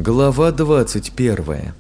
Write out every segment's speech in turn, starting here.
Глава 21.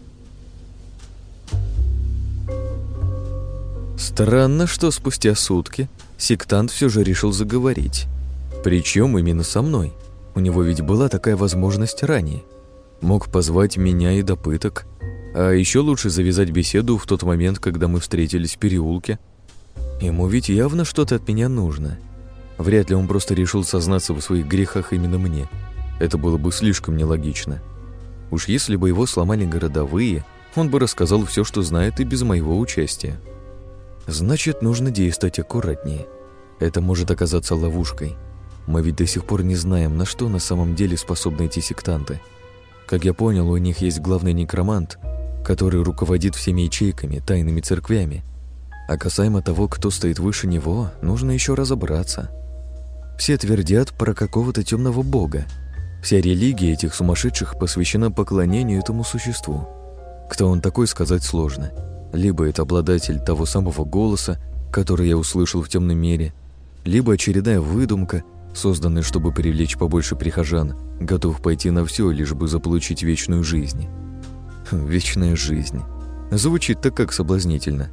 Странно, что спустя сутки сектант все же решил заговорить. Причем именно со мной. У него ведь была такая возможность ранее. Мог позвать меня и до пыток. А еще лучше завязать беседу в тот момент, когда мы встретились в переулке. Ему ведь явно что-то от меня нужно. Вряд ли он просто решил сознаться в своих грехах именно мне. Это было бы слишком нелогично. Уж если бы его сломали городовые, он бы рассказал все, что знает, и без моего участия. Значит, нужно действовать аккуратнее. Это может оказаться ловушкой. Мы ведь до сих пор не знаем, на что на самом деле способны эти сектанты. Как я понял, у них есть главный некромант, который руководит всеми ячейками, тайными церквями. А касаемо того, кто стоит выше него, нужно еще разобраться. Все твердят про какого-то темного бога. Вся религия этих сумасшедших посвящена поклонению этому существу. Кто он такой, сказать сложно. Либо это обладатель того самого голоса, который я услышал в темном мире, либо очередная выдумка, созданная, чтобы привлечь побольше прихожан, готовых пойти на все, лишь бы заполучить вечную жизнь. Вечная жизнь. Звучит так как соблазнительно.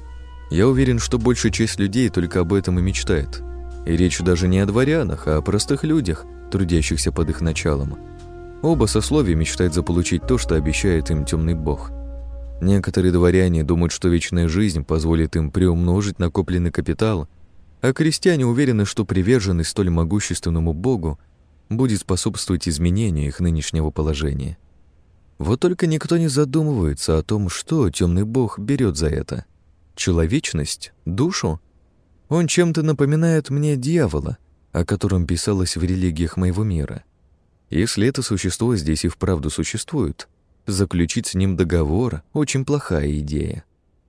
Я уверен, что большая часть людей только об этом и мечтает. И речь даже не о дворянах, а о простых людях, трудящихся под их началом. Оба сословия мечтают заполучить то, что обещает им темный бог. Некоторые дворяне думают, что вечная жизнь позволит им приумножить накопленный капитал, а крестьяне уверены, что приверженность столь могущественному богу будет способствовать изменению их нынешнего положения. Вот только никто не задумывается о том, что темный бог берет за это. Человечность? Душу? Он чем-то напоминает мне дьявола, о котором писалось в религиях моего мира. Если это существо здесь и вправду существует, заключить с ним договор – очень плохая идея.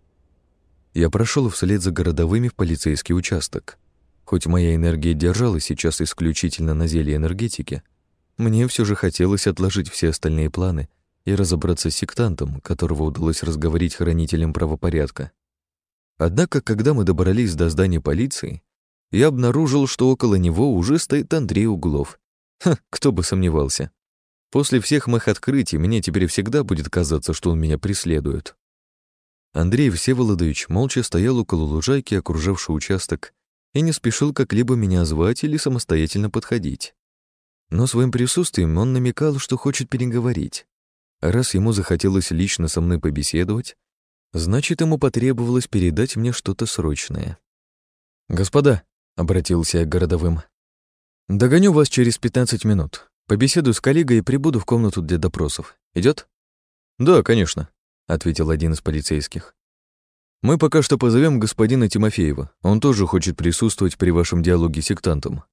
Я прошел вслед за городовыми в полицейский участок. Хоть моя энергия держалась сейчас исключительно на зелье энергетики, мне все же хотелось отложить все остальные планы и разобраться с сектантом, которого удалось разговорить хранителем правопорядка. Однако, когда мы добрались до здания полиции, я обнаружил, что около него уже стоит Андрей Углов. Кто бы сомневался. После всех моих открытий мне теперь всегда будет казаться, что он меня преследует. Андрей Всеволодович молча стоял около лужайки, окружавшей участок, и не спешил как-либо меня звать или самостоятельно подходить. Но своим присутствием он намекал, что хочет переговорить. А раз ему захотелось лично со мной побеседовать, значит, ему потребовалось передать мне что-то срочное. «Господа», — обратился я к городовым, — «догоню вас через 15 минут. Побеседую с коллегой и прибуду в комнату для допросов. Идет?» «Да, конечно», — ответил один из полицейских. «Мы пока что позовем господина Тимофеева. Он тоже хочет присутствовать при вашем диалоге с сектантом».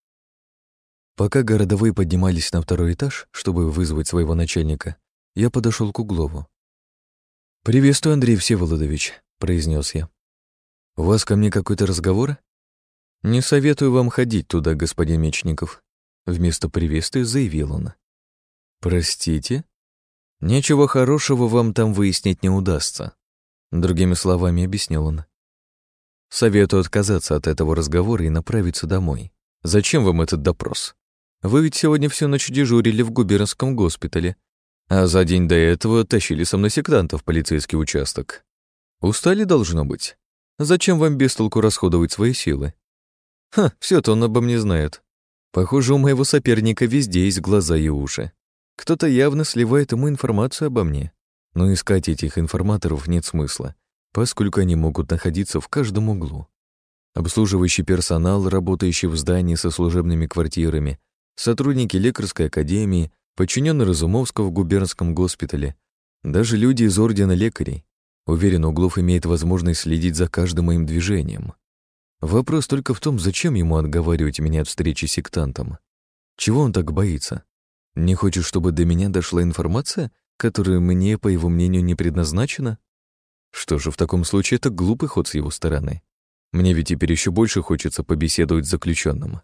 Пока городовые поднимались на второй этаж, чтобы вызвать своего начальника, я подошел к Углову. «Приветствую, Андрей Всеволодович», — произнес я. «У вас ко мне какой-то разговор?» «Не советую вам ходить туда, господин Мечников», — вместо приветствия заявил он. «Простите? Ничего хорошего вам там выяснить не удастся», — другими словами объяснил он. «Советую отказаться от этого разговора и направиться домой. Зачем вам этот допрос? Вы ведь сегодня всю ночь дежурили в губернском госпитале, а за день до этого тащили со мной сектантов в полицейский участок. Устали, должно быть? Зачем вам без толку расходовать свои силы? Все-то он обо мне знает. Похоже, у моего соперника везде есть глаза и уши. Кто-то явно сливает ему информацию обо мне. Но искать этих информаторов нет смысла, поскольку они могут находиться в каждом углу. Обслуживающий персонал, работающий в здании со служебными квартирами, сотрудники лекарской академии, подчиненные Разумовского в губернском госпитале, даже люди из ордена лекарей. Уверен, Углов имеет возможность следить за каждым моим движением. Вопрос только в том, зачем ему отговаривать меня от встречи с сектантом. Чего он так боится? Не хочет, чтобы до меня дошла информация, которая мне, по его мнению, не предназначена? Что же, в таком случае это глупый ход с его стороны. Мне ведь теперь еще больше хочется побеседовать с заключенным.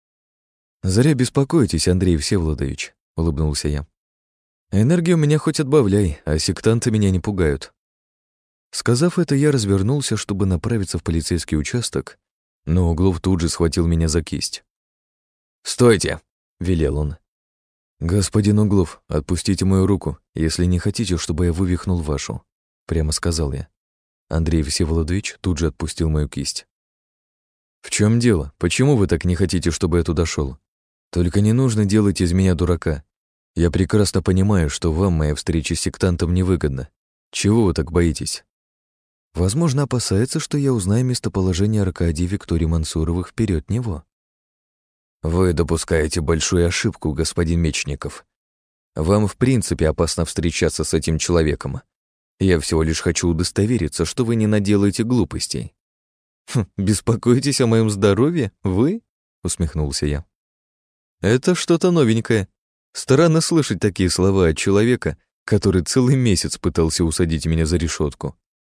«Зря беспокоитесь, Андрей Всеволодович», — улыбнулся я. «Энергию у меня хоть отбавляй, а сектанты меня не пугают». Сказав это, я развернулся, чтобы направиться в полицейский участок, но Углов тут же схватил меня за кисть. «Стойте!» — велел он. «Господин Углов, отпустите мою руку, если не хотите, чтобы я вывихнул вашу», — прямо сказал я. Андрей Всеволодович тут же отпустил мою кисть. «В чем дело? Почему вы так не хотите, чтобы я туда шел? Только не нужно делать из меня дурака. Я прекрасно понимаю, что вам моя встреча с сектантом невыгодна. Чего вы так боитесь?» Возможно, опасается, что я узнаю местоположение Аркадия и Виктории Мансуровых вперед него. «Вы допускаете большую ошибку, господин Мечников. Вам в принципе опасно встречаться с этим человеком. Я всего лишь хочу удостовериться, что вы не наделаете глупостей». «Беспокоитесь о моем здоровье? Вы?» — усмехнулся я. «Это что-то новенькое. Странно слышать такие слова от человека, который целый месяц пытался усадить меня за решетку.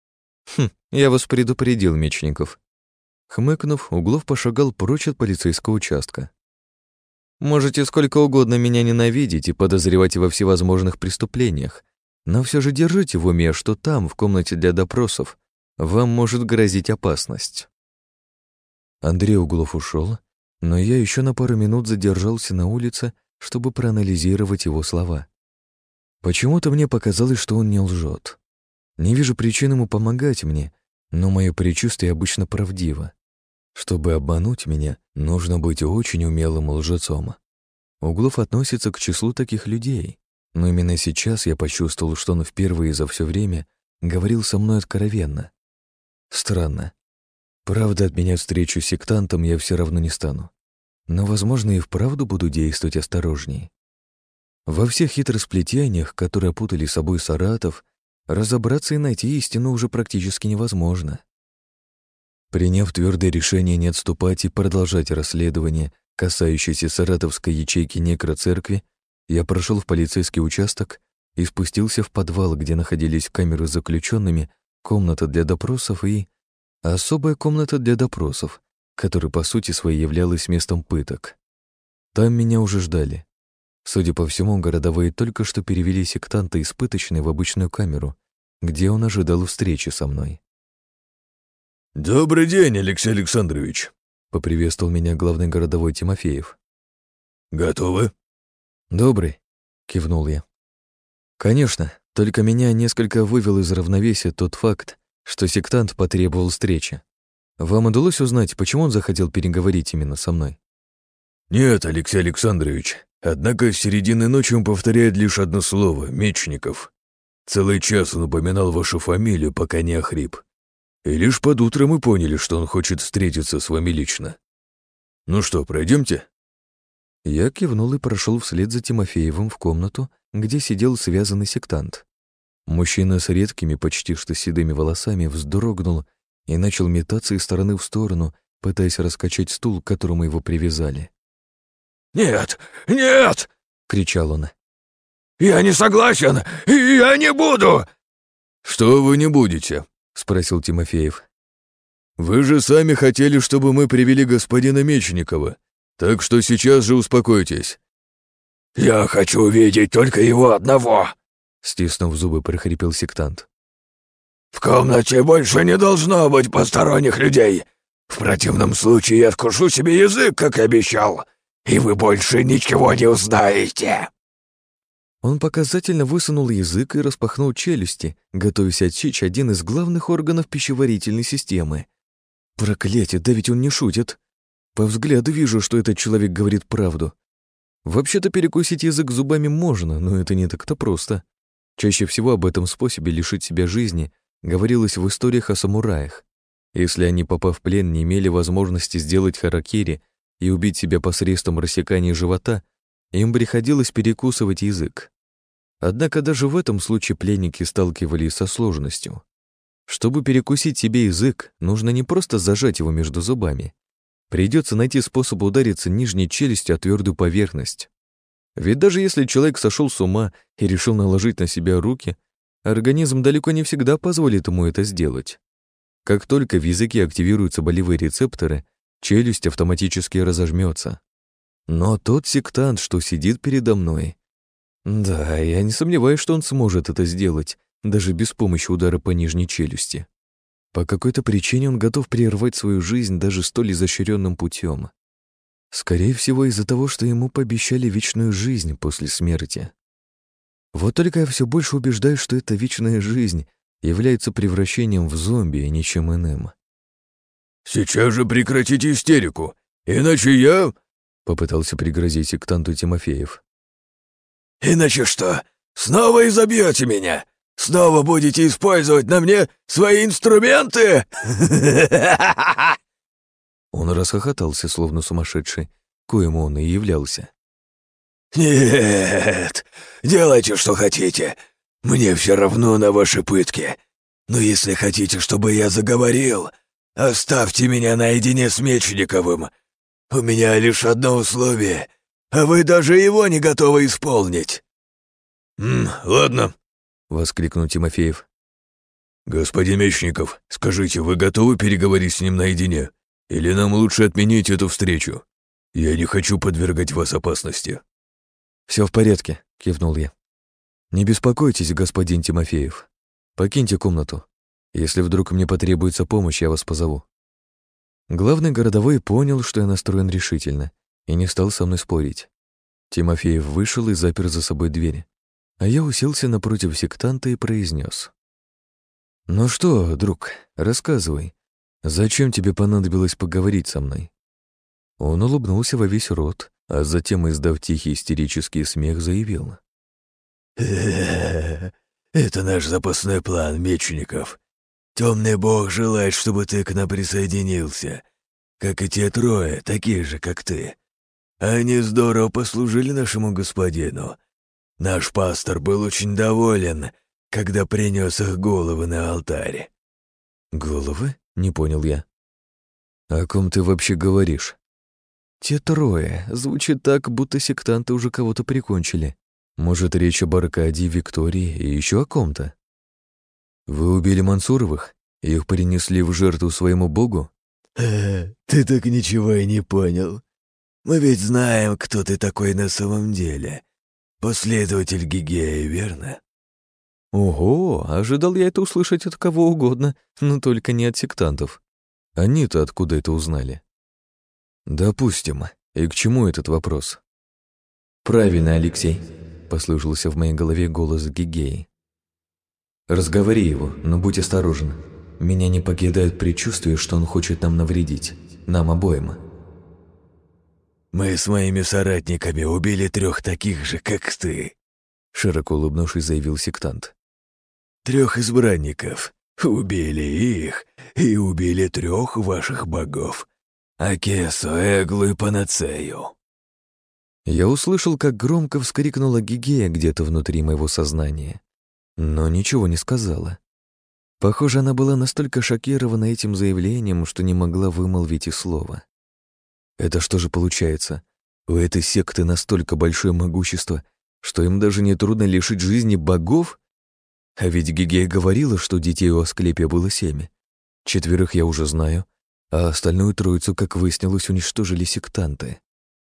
Я вас предупредил, Мечников». Хмыкнув, Углов пошагал прочь от полицейского участка. «Можете сколько угодно меня ненавидеть и подозревать во всевозможных преступлениях, но все же держите в уме, что там, в комнате для допросов, вам может грозить опасность». Андрей Углов ушел, но я еще на пару минут задержался на улице, чтобы проанализировать его слова. Почему-то мне показалось, что он не лжет. Не вижу причин ему помогать мне, но мое предчувствие обычно правдиво. Чтобы обмануть меня, нужно быть очень умелым лжецом. Углов относится к числу таких людей, но именно сейчас я почувствовал, что он впервые за все время говорил со мной откровенно. Странно. Правда, отменять встречу с сектантом я все равно не стану. Но, возможно, и вправду буду действовать осторожнее. Во всех хитросплетениях, которые опутали собой Саратов, разобраться и найти истину уже практически невозможно. Приняв твердое решение не отступать и продолжать расследование, касающееся саратовской ячейки некроцеркви, я прошел в полицейский участок и спустился в подвал, где находились камеры с заключенными, комната для допросов и особая комната для допросов, которая по сути своей являлась местом пыток. Там меня уже ждали. Судя по всему, городовые только что перевели сектанта из пыточной в обычную камеру, где он ожидал встречи со мной. «Добрый день, Алексей Александрович», — поприветствовал меня главный городовой Тимофеев. «Готовы?» «Добрый», — кивнул я. «Конечно, только меня несколько вывел из равновесия тот факт, что сектант потребовал встречи. Вам удалось узнать, почему он захотел переговорить именно со мной?» «Нет, Алексей Александрович, однако с середины ночи он повторяет лишь одно слово — Мечников. Целый час он упоминал вашу фамилию, пока не охрип. И лишь под утро мы поняли, что он хочет встретиться с вами лично. Ну что, пройдемте?» Я кивнул и прошел вслед за Тимофеевым в комнату, где сидел связанный сектант. Мужчина с редкими, почти что седыми волосами вздрогнул и начал метаться из стороны в сторону, пытаясь раскачать стул, к которому его привязали. «Нет, нет!» — кричал он. «Я не согласен, и я не буду!» «Что вы не будете?» — спросил Тимофеев. «Вы же сами хотели, чтобы мы привели господина Мечникова, так что сейчас же успокойтесь». «Я хочу увидеть только его одного!» — стиснув зубы, прохрипел сектант. «В комнате больше не должно быть посторонних людей. В противном случае я откушу себе язык, как и обещал, и вы больше ничего не узнаете!» Он показательно высунул язык и распахнул челюсти, готовясь отсечь один из главных органов пищеварительной системы. Проклятие, да ведь он не шутит. По взгляду вижу, что этот человек говорит правду. Вообще-то перекусить язык зубами можно, но это не так-то просто. Чаще всего об этом способе лишить себя жизни говорилось в историях о самураях. Если они, попав в плен, не имели возможности сделать харакири и убить себя посредством рассекания живота, им приходилось перекусывать язык. Однако даже в этом случае пленники сталкивались со сложностью. Чтобы перекусить себе язык, нужно не просто зажать его между зубами. Придется найти способ удариться нижней челюстью о твердую поверхность. Ведь даже если человек сошел с ума и решил наложить на себя руки, организм далеко не всегда позволит ему это сделать. Как только в языке активируются болевые рецепторы, челюсть автоматически разожмется. Но тот сектант, что сидит передо мной... Да, я не сомневаюсь, что он сможет это сделать, даже без помощи удара по нижней челюсти. По какой-то причине он готов прервать свою жизнь даже столь изощренным путем. Скорее всего, из-за того, что ему пообещали вечную жизнь после смерти. Вот только я все больше убеждаюсь, что эта вечная жизнь является превращением в зомби и ничем иным. «Сейчас же прекратите истерику, иначе я...» — попытался пригрозить сектанту Тимофеев. «Иначе что? Снова изобьете меня? Снова будете использовать на мне свои инструменты?» Он расхохотался, словно сумасшедший, коему он и являлся. «Нет, делайте, что хотите. Мне все равно на ваши пытки. Но если хотите, чтобы я заговорил, оставьте меня наедине с Мечниковым. У меня лишь одно условие, а вы даже его не готовы исполнить». «Ладно», — воскликнул Тимофеев. «Господин Мечников, скажите, вы готовы переговорить с ним наедине? Или нам лучше отменить эту встречу? Я не хочу подвергать вас опасности». «Все в порядке», — кивнул я. «Не беспокойтесь, господин Тимофеев. Покиньте комнату. Если вдруг мне потребуется помощь, я вас позову». Главный городовой понял, что я настроен решительно, и не стал со мной спорить. Тимофеев вышел и запер за собой дверь, а я уселся напротив сектанта и произнес: «Ну что, друг, рассказывай, зачем тебе понадобилось поговорить со мной?» Он улыбнулся во весь рот, а затем, издав тихий истерический смех, заявил: Это наш запасной план, Мечников. Темный бог желает, чтобы ты к нам присоединился, как и те трое, такие же, как ты. Они здорово послужили нашему господину. Наш пастор был очень доволен, когда принес их головы на алтарь». «Головы?» — не понял я. «О ком ты вообще говоришь?» «Те трое. Звучит так, будто сектанты уже кого-то прикончили. Может, речь об Аркадии, Виктории и еще о ком-то?» «Вы убили Мансуровых? Их принесли в жертву своему богу?» Ты так ничего и не понял. Мы ведь знаем, кто ты такой на самом деле. Последователь Гигея, верно?» «Ого, ожидал я это услышать от кого угодно, но только не от сектантов. Они-то откуда это узнали?» «Допустим. И к чему этот вопрос?» «Правильно, Алексей», — послышался в моей голове голос Гигеи. «Разговори его, но будь осторожен. Меня не покидает предчувствие, что он хочет нам навредить. Нам обоим». «Мы с моими соратниками убили 3 таких же, как ты», — широко улыбнувшись, заявил сектант. 3 избранников. Убили их и убили 3 ваших богов. Акесу, Эглу и Панацею». Я услышал, как громко вскрикнула Гигея где-то внутри моего сознания, но ничего не сказала. Похоже, она была настолько шокирована этим заявлением, что не могла вымолвить и слова. Это что же получается? У этой секты настолько большое могущество, что им даже не трудно лишить жизни богов? А ведь Гигея говорила, что детей у Асклепия было 7. 4 я уже знаю, а остальную троицу, как выяснилось, уничтожили сектанты.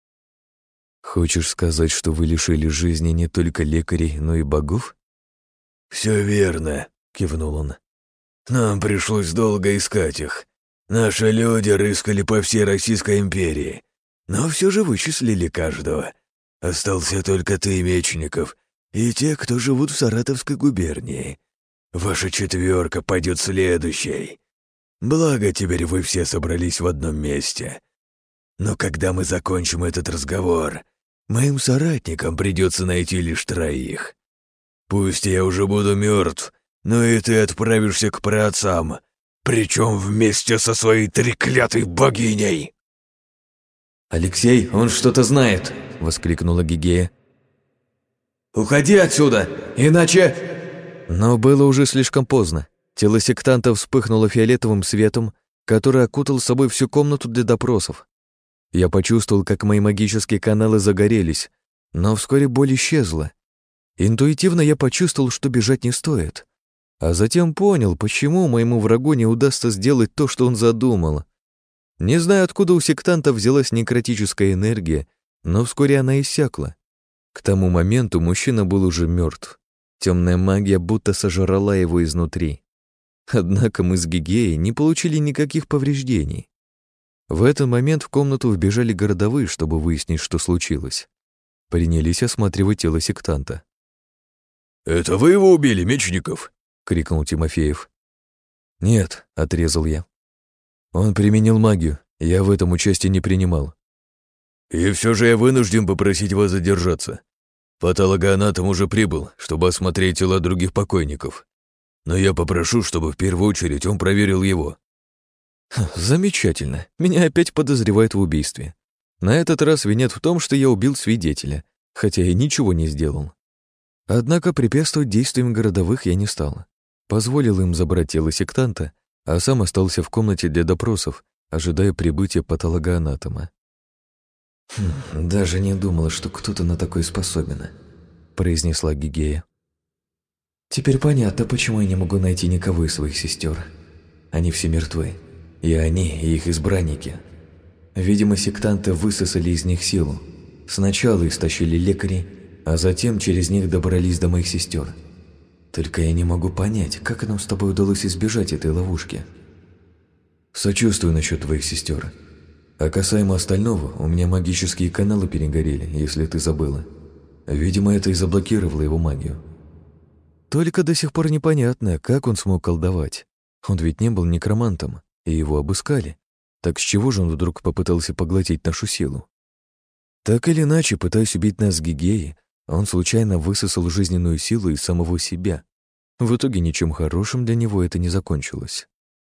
«Хочешь сказать, что вы лишили жизни не только лекарей, но и богов?» «Все верно», — кивнул он. «Нам пришлось долго искать их. Наши люди рыскали по всей Российской империи, но все же вычислили каждого. Остался только ты, Мечников, и те, кто живут в Саратовской губернии. Ваша 4 пойдет следующей. Благо, теперь вы все собрались в одном месте. Но когда мы закончим этот разговор, моим соратникам придется найти лишь 3. Пусть я уже буду мертв, но и ты отправишься к праотцам, причем вместе со своей треклятой богиней». «Алексей, он что-то знает!» — воскликнула Гигея. «Уходи отсюда, иначе...» Но было уже слишком поздно. Тело сектанта вспыхнуло фиолетовым светом, который окутал собой всю комнату для допросов. Я почувствовал, как мои магические каналы загорелись, но вскоре боль исчезла. Интуитивно я почувствовал, что бежать не стоит. А затем понял, почему моему врагу не удастся сделать то, что он задумал. Не знаю, откуда у сектанта взялась некротическая энергия, но вскоре она иссякла. К тому моменту мужчина был уже мертв. Темная магия будто сожрала его изнутри. Однако мы с Гигеей не получили никаких повреждений. В этот момент в комнату вбежали городовые, чтобы выяснить, что случилось. Принялись осматривать тело сектанта. «Это вы его убили, Мечников?» — крикнул Тимофеев. «Нет», — отрезал я. «Он применил магию, я в этом участие не принимал». «И все же я вынужден попросить вас задержаться. Патологоанатом уже прибыл, чтобы осмотреть тела других покойников. Но я попрошу, чтобы в первую очередь он проверил его». «Замечательно. Меня опять подозревают в убийстве. На этот раз винят в том, что я убил свидетеля, хотя я ничего не сделал. Однако препятствовать действиям городовых я не стал. Позволил им забрать тело сектанта, а сам остался в комнате для допросов, ожидая прибытия патологоанатома. «Даже не думала, что кто-то на такое способен», — произнесла Гигея. «Теперь понятно, почему я не могу найти никого из своих сестер. Они все мертвы. И они, и их избранники. Видимо, сектанты высосали из них силу. Сначала истощили лекарей, а затем через них добрались до моих сестер. Только я не могу понять, как нам с тобой удалось избежать этой ловушки. Сочувствую насчет твоих сестер. А касаемо остального, у меня магические каналы перегорели, если ты забыла. Видимо, это и заблокировало его магию. Только до сих пор непонятно, как он смог колдовать. Он ведь не был некромантом, и его обыскали. Так с чего же он вдруг попытался поглотить нашу силу? Так или иначе, пытаясь убить нас с Гигеей, он случайно высосал жизненную силу из самого себя. В итоге ничем хорошим для него это не закончилось.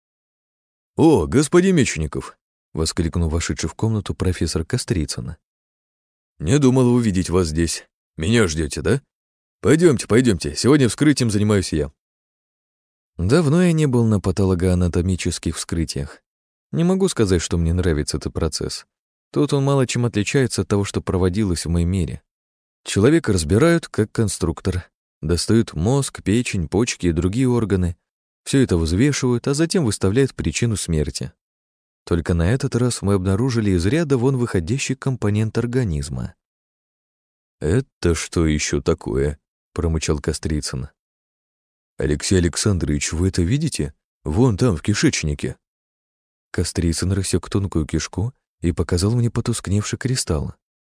«О, господин Мечников!» — воскликнул вошедший в комнату профессор Кострицын. «Не думал увидеть вас здесь. Меня ждете, да? Пойдемте. Сегодня вскрытием занимаюсь я». Давно я не был на патологоанатомических вскрытиях. Не могу сказать, что мне нравится этот процесс. Тут он мало чем отличается от того, что проводилось в моем мире. Человека разбирают как конструктор. Достают мозг, печень, почки и другие органы. Все это взвешивают, а затем выставляют причину смерти. Только на этот раз мы обнаружили из ряда вон выходящий компонент организма. «Это что еще такое?» — промычал Кострицын. «Алексей Александрович, вы это видите? Вон там, в кишечнике». Кострицын рассек тонкую кишку и показал мне потускневший кристалл.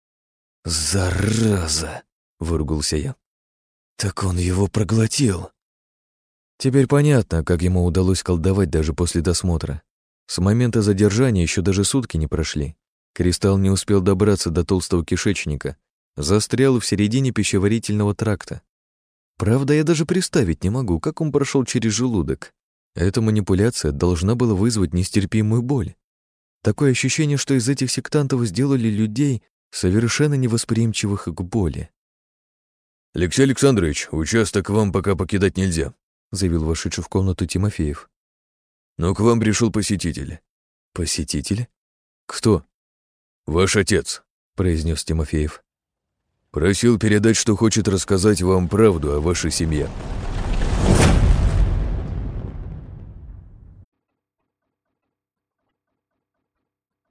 «Зараза!» — выругался я. «Так он его проглотил!» Теперь понятно, как ему удалось колдовать даже после досмотра. С момента задержания еще даже сутки не прошли. Кристалл не успел добраться до толстого кишечника, застрял в середине пищеварительного тракта. Правда, я даже представить не могу, как он прошел через желудок. Эта манипуляция должна была вызвать нестерпимую боль. Такое ощущение, что из этих сектантов сделали людей, совершенно невосприимчивых к боли. «Алексей Александрович, участок вам пока покидать нельзя», — заявил вошедший в комнату Тимофеев. «Но к вам пришел посетитель». «Посетитель? Кто?» «Ваш отец», — произнес Тимофеев. «Просил передать, что хочет рассказать вам правду о вашей семье».